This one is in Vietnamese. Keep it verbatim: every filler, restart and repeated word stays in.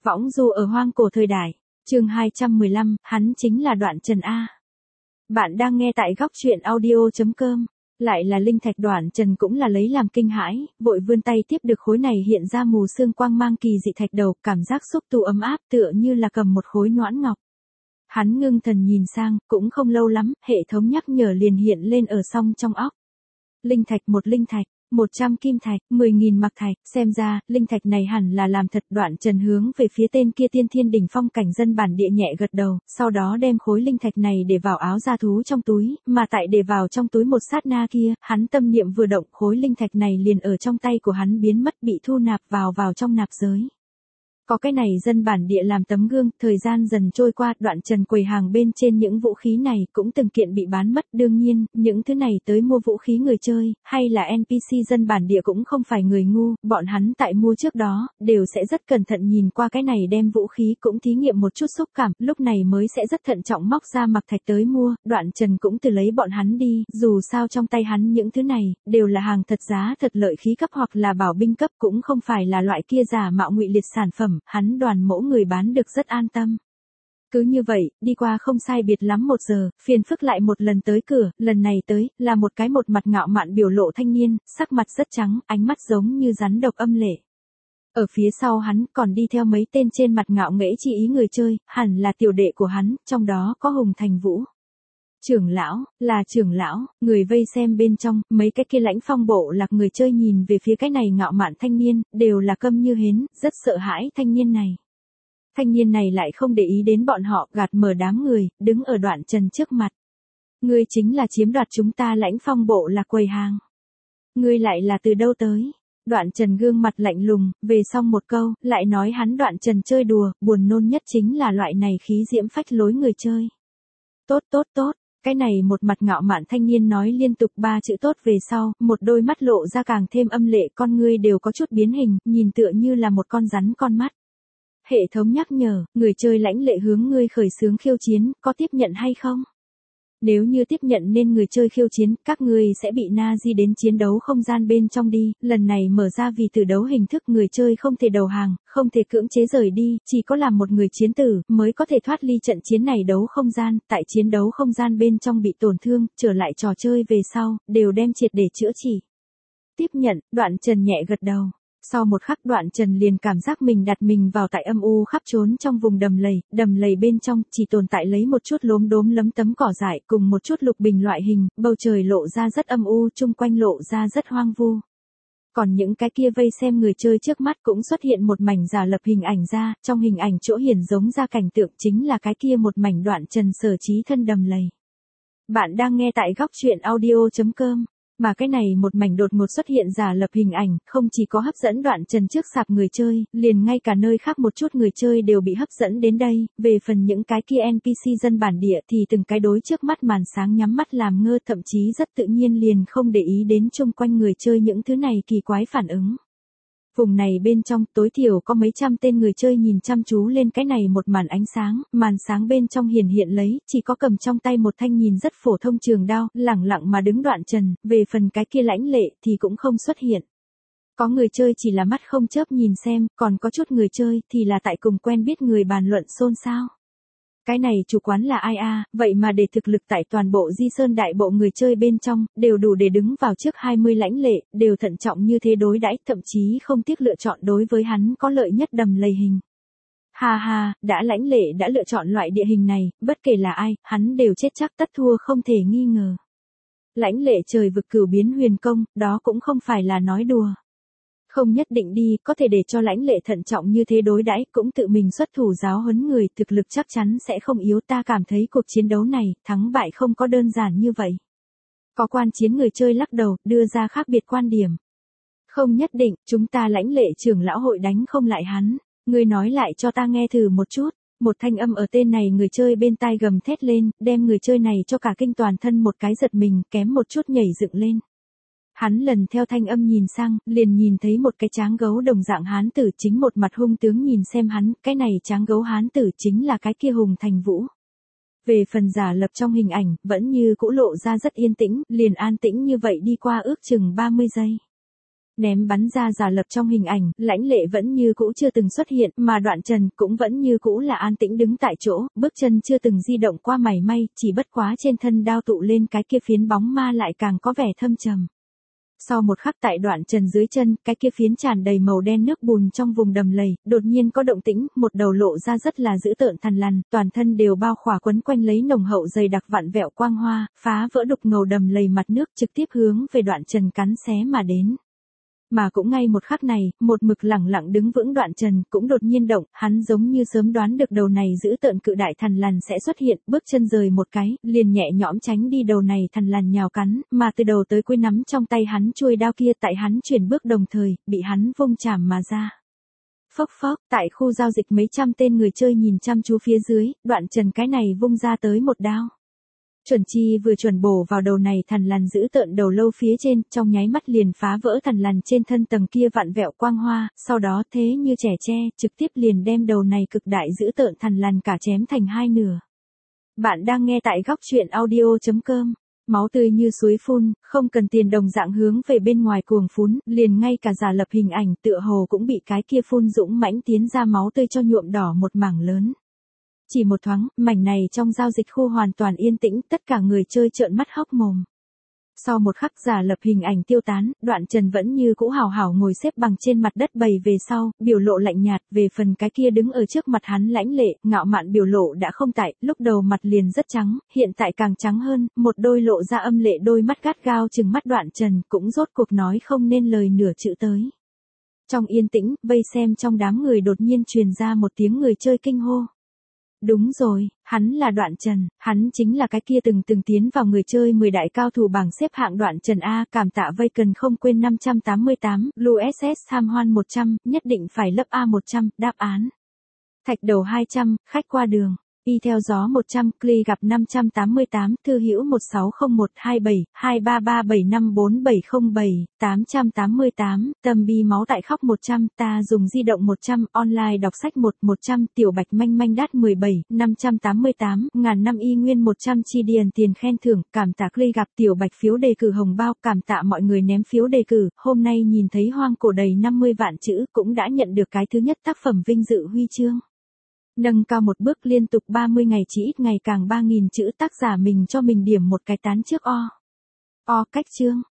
Võng du ở hoang cổ thời đại. Chương hai trăm mười lăm, hắn chính là Đoạn Trần a. Bạn đang nghe tại góc truyện audio chấm com. Lại là linh thạch. Đoạn Trần cũng là lấy làm kinh hãi, vội vươn tay tiếp được khối này hiện ra mù sương quang mang kỳ dị thạch đầu, cảm giác xúc tu ấm áp tựa như là cầm một khối noãn ngọc. Hắn ngưng thần nhìn sang, cũng không lâu lắm, hệ thống nhắc nhở liền hiện lên ở song trong óc. Linh thạch một linh thạch, một trăm kim thạch, mười nghìn mặc thạch, xem ra, linh thạch này hẳn là làm thật. Đoạn Trần hướng về phía tên kia tiên thiên đỉnh phong cảnh dân bản địa nhẹ gật đầu, sau đó đem khối linh thạch này để vào áo da thú trong túi, mà tại để vào trong túi một sát na kia, hắn tâm niệm vừa động, khối linh thạch này liền ở trong tay của hắn biến mất, bị thu nạp vào vào trong nạp giới. Có cái này dân bản địa làm tấm gương, thời gian dần trôi qua, Đoạn Trần quầy hàng bên trên những vũ khí này cũng từng kiện bị bán mất. Đương nhiên, những thứ này tới mua vũ khí người chơi, hay là en pê xê dân bản địa cũng không phải người ngu, bọn hắn tại mua trước đó, đều sẽ rất cẩn thận nhìn qua cái này đem vũ khí cũng thí nghiệm một chút xúc cảm, lúc này mới sẽ rất thận trọng móc ra mặc thạch tới mua. Đoạn Trần cũng từ lấy bọn hắn đi, dù sao trong tay hắn những thứ này, đều là hàng thật giá thật lợi khí cấp hoặc là bảo binh cấp, cũng không phải là loại kia giả mạo ngụy liệt sản phẩm. Hắn Đoàn mẫu người bán được rất an tâm. Cứ như vậy, đi qua không sai biệt lắm một giờ, phiền phức lại một lần tới cửa, lần này tới, là một cái một mặt ngạo mạn biểu lộ thanh niên, sắc mặt rất trắng, ánh mắt giống như rắn độc âm lệ. Ở phía sau hắn còn đi theo mấy tên trên mặt ngạo nghễ chi ý người chơi, hẳn là tiểu đệ của hắn, trong đó có Hùng Thành Vũ. Trưởng lão, là trưởng lão, người vây xem bên trong, mấy cái kia lãnh phong bộ lạc người chơi nhìn về phía cái này ngạo mạn thanh niên, đều là câm như hến, rất sợ hãi thanh niên này. Thanh niên này lại không để ý đến bọn họ, gạt mở đám người, đứng ở Đoạn Trần trước mặt. Ngươi chính là chiếm đoạt chúng ta lãnh phong bộ lạc quầy hàng. Ngươi lại là từ đâu tới? Đoạn Trần gương mặt lạnh lùng, về xong một câu, lại nói hắn Đoạn Trần chơi đùa, buồn nôn nhất chính là loại này khí diễm phách lối người chơi. Tốt tốt tốt. Cái này một mặt ngạo mạn thanh niên nói liên tục ba chữ tốt về sau, một đôi mắt lộ ra càng thêm âm lệ, con ngươi đều có chút biến hình, nhìn tựa như là một con rắn con mắt. Hệ thống nhắc nhở, người chơi lãnh lệ hướng ngươi khởi xướng khiêu chiến, có tiếp nhận hay không? Nếu như tiếp nhận nên người chơi khiêu chiến, các ngươi sẽ bị Nazi đến chiến đấu không gian bên trong đi, lần này mở ra vì tử đấu hình thức, người chơi không thể đầu hàng, không thể cưỡng chế rời đi, chỉ có làm một người chiến tử, mới có thể thoát ly trận chiến này đấu không gian, tại chiến đấu không gian bên trong bị tổn thương, trở lại trò chơi về sau, đều đem triệt để chữa trị. Tiếp nhận, Đoạn Trần nhẹ gật đầu. Sau một khắc Đoạn Trần liền cảm giác mình đặt mình vào tại âm u khắp trốn trong vùng đầm lầy, đầm lầy bên trong chỉ tồn tại lấy một chút lốm đốm lấm tấm cỏ dại cùng một chút lục bình loại hình, bầu trời lộ ra rất âm u, chung quanh lộ ra rất hoang vu. Còn những cái kia vây xem người chơi trước mắt cũng xuất hiện một mảnh giả lập hình ảnh ra, trong hình ảnh chỗ hiển giống ra cảnh tượng chính là cái kia một mảnh Đoạn Trần sở trí thân đầm lầy. Bạn đang nghe tại góc truyện audio chấm com. Mà cái này một mảnh đột ngột xuất hiện giả lập hình ảnh, không chỉ có hấp dẫn Đoạn Trần trước sạp người chơi, liền ngay cả nơi khác một chút người chơi đều bị hấp dẫn đến đây, về phần những cái kia en pê xê dân bản địa thì từng cái đối trước mắt màn sáng nhắm mắt làm ngơ, thậm chí rất tự nhiên liền không để ý đến chung quanh người chơi những thứ này kỳ quái phản ứng. Vùng này bên trong tối thiểu có mấy trăm tên người chơi nhìn chăm chú lên cái này một màn ánh sáng, màn sáng bên trong hiển hiện lấy, chỉ có cầm trong tay một thanh nhìn rất phổ thông trường đao, lẳng lặng mà đứng Đoạn Trần, về phần cái kia lãnh lệ thì cũng không xuất hiện. Có người chơi chỉ là mắt không chớp nhìn xem, còn có chút người chơi thì là tại cùng quen biết người bàn luận xôn xao. Cái này chủ quán là ai a, vậy mà để thực lực tại toàn bộ Di Sơn đại bộ người chơi bên trong, đều đủ để đứng vào trước hai mươi lãnh lệ, đều thận trọng như thế đối đãi, thậm chí không tiếc lựa chọn đối với hắn có lợi nhất đầm lầy hình. Ha ha, đã lãnh lệ đã lựa chọn loại địa hình này, bất kể là ai, hắn đều chết chắc tất thua không thể nghi ngờ. Lãnh lệ trời vực cửu biến huyền công, đó cũng không phải là nói đùa. Không nhất định đi, có thể để cho lãnh lệ thận trọng như thế đối đãi, cũng tự mình xuất thủ giáo huấn người, thực lực chắc chắn sẽ không yếu, ta cảm thấy cuộc chiến đấu này, thắng bại không có đơn giản như vậy. Có quan chiến người chơi lắc đầu, đưa ra khác biệt quan điểm. Không nhất định, chúng ta lãnh lệ trưởng lão hội đánh không lại hắn, ngươi nói lại cho ta nghe thử một chút. Một thanh âm ở tên này người chơi bên tai gầm thét lên, đem người chơi này cho cả kinh toàn thân một cái giật mình, kém một chút nhảy dựng lên. Hắn lần theo thanh âm nhìn sang, liền nhìn thấy một cái tráng gấu đồng dạng hán tử chính một mặt hung tướng nhìn xem hắn, cái này tráng gấu hán tử chính là cái kia Hùng Thành Vũ. Về phần giả lập trong hình ảnh, vẫn như cũ lộ ra rất yên tĩnh, liền an tĩnh như vậy đi qua ước chừng ba mươi giây. Ném bắn ra giả lập trong hình ảnh, Lãnh Lệ vẫn như cũ chưa từng xuất hiện, mà Đoạn Trần cũng vẫn như cũ là an tĩnh đứng tại chỗ, bước chân chưa từng di động qua mảy may, chỉ bất quá trên thân đao tụ lên cái kia phiến bóng ma lại càng có vẻ thâm trầm. Sau một khắc tại Đoạn Trần dưới chân, cái kia phiến tràn đầy màu đen nước bùn trong vùng đầm lầy, đột nhiên có động tĩnh, một đầu lộ ra rất là dữ tợn thằn lằn, toàn thân đều bao khỏa quấn quanh lấy nồng hậu dày đặc vặn vẹo quang hoa, phá vỡ đục ngầu đầm lầy mặt nước trực tiếp hướng về Đoạn Trần cắn xé mà đến. Mà cũng ngay một khắc này, một mực lẳng lặng đứng vững Đoạn Trần cũng đột nhiên động, hắn giống như sớm đoán được đầu này giữ tợn cự đại thằn lằn sẽ xuất hiện, bước chân rời một cái, liền nhẹ nhõm tránh đi đầu này thằn lằn nhào cắn, mà từ đầu tới cuối nắm trong tay hắn chuôi đao kia tại hắn chuyển bước đồng thời, bị hắn vung chảm mà ra. Phốc phốc, tại khu giao dịch mấy trăm tên người chơi nhìn chăm chú phía dưới, Đoạn Trần cái này vung ra tới một đao. Chuẩn chi vừa chuẩn bổ vào đầu này thằn lằn giữ tợn đầu lâu phía trên, trong nháy mắt liền phá vỡ thằn lằn trên thân tầng kia vặn vẹo quang hoa, sau đó thế như trẻ tre, trực tiếp liền đem đầu này cực đại giữ tợn thằn lằn cả chém thành hai nửa. Bạn đang nghe tại góc truyện audio chấm com. Máu tươi như suối phun, không cần tiền đồng dạng hướng về bên ngoài cuồng phún, liền ngay cả giả lập hình ảnh tựa hồ cũng bị cái kia phun dũng mãnh tiến ra máu tươi cho nhuộm đỏ một mảng lớn. Chỉ một thoáng, mảnh này trong giao dịch khu hoàn toàn yên tĩnh, tất cả người chơi trợn mắt hốc mồm. Sau một khắc giả lập hình ảnh tiêu tán, Đoạn Trần vẫn như cũ hào hảo ngồi xếp bằng trên mặt đất bầy về sau, biểu lộ lạnh nhạt, về phần cái kia đứng ở trước mặt hắn Lãnh Lệ, ngạo mạn biểu lộ đã không tại, lúc đầu mặt liền rất trắng, hiện tại càng trắng hơn, một đôi lộ ra âm lệ đôi mắt gắt gao chừng mắt Đoạn Trần, cũng rốt cuộc nói không nên lời nửa chữ tới. Trong yên tĩnh, vây xem trong đám người đột nhiên truyền ra một tiếng người chơi kinh hô. Đúng rồi, hắn là Đoạn Trần, hắn chính là cái kia từng từng tiến vào người chơi mười đại cao thủ bảng xếp hạng Đoạn Trần A, cảm tạ vây cần không quên năm trăm tám mươi tám, Lu ét ét tham hoan một trăm, nhất định phải lấp A một trăm, đáp án. Thạch đầu hai trăm, khách qua đường. Y theo gió một trăm, Cli gặp năm trăm tám mươi tám, thư hữu một sáu không một hai bảy, hai ba ba bảy năm bốn bảy không bảy, tám trăm tám mươi tám, tâm bi máu tại khóc một trăm, ta dùng di động một trăm, online đọc sách một, một trăm, tiểu bạch manh manh đát mười bảy, năm trăm tám mươi tám, ngàn năm y nguyên một trăm chi điền tiền khen thưởng, cảm tạ Cli gặp tiểu bạch phiếu đề cử hồng bao, cảm tạ mọi người ném phiếu đề cử, hôm nay nhìn thấy hoang cổ đầy năm mươi vạn chữ, cũng đã nhận được cái thứ nhất tác phẩm vinh dự huy chương. Nâng cao một bước liên tục ba mươi ngày chỉ ít ngày càng ba nghìn chữ tác giả mình cho mình điểm một cái tán trước o. O cách chương.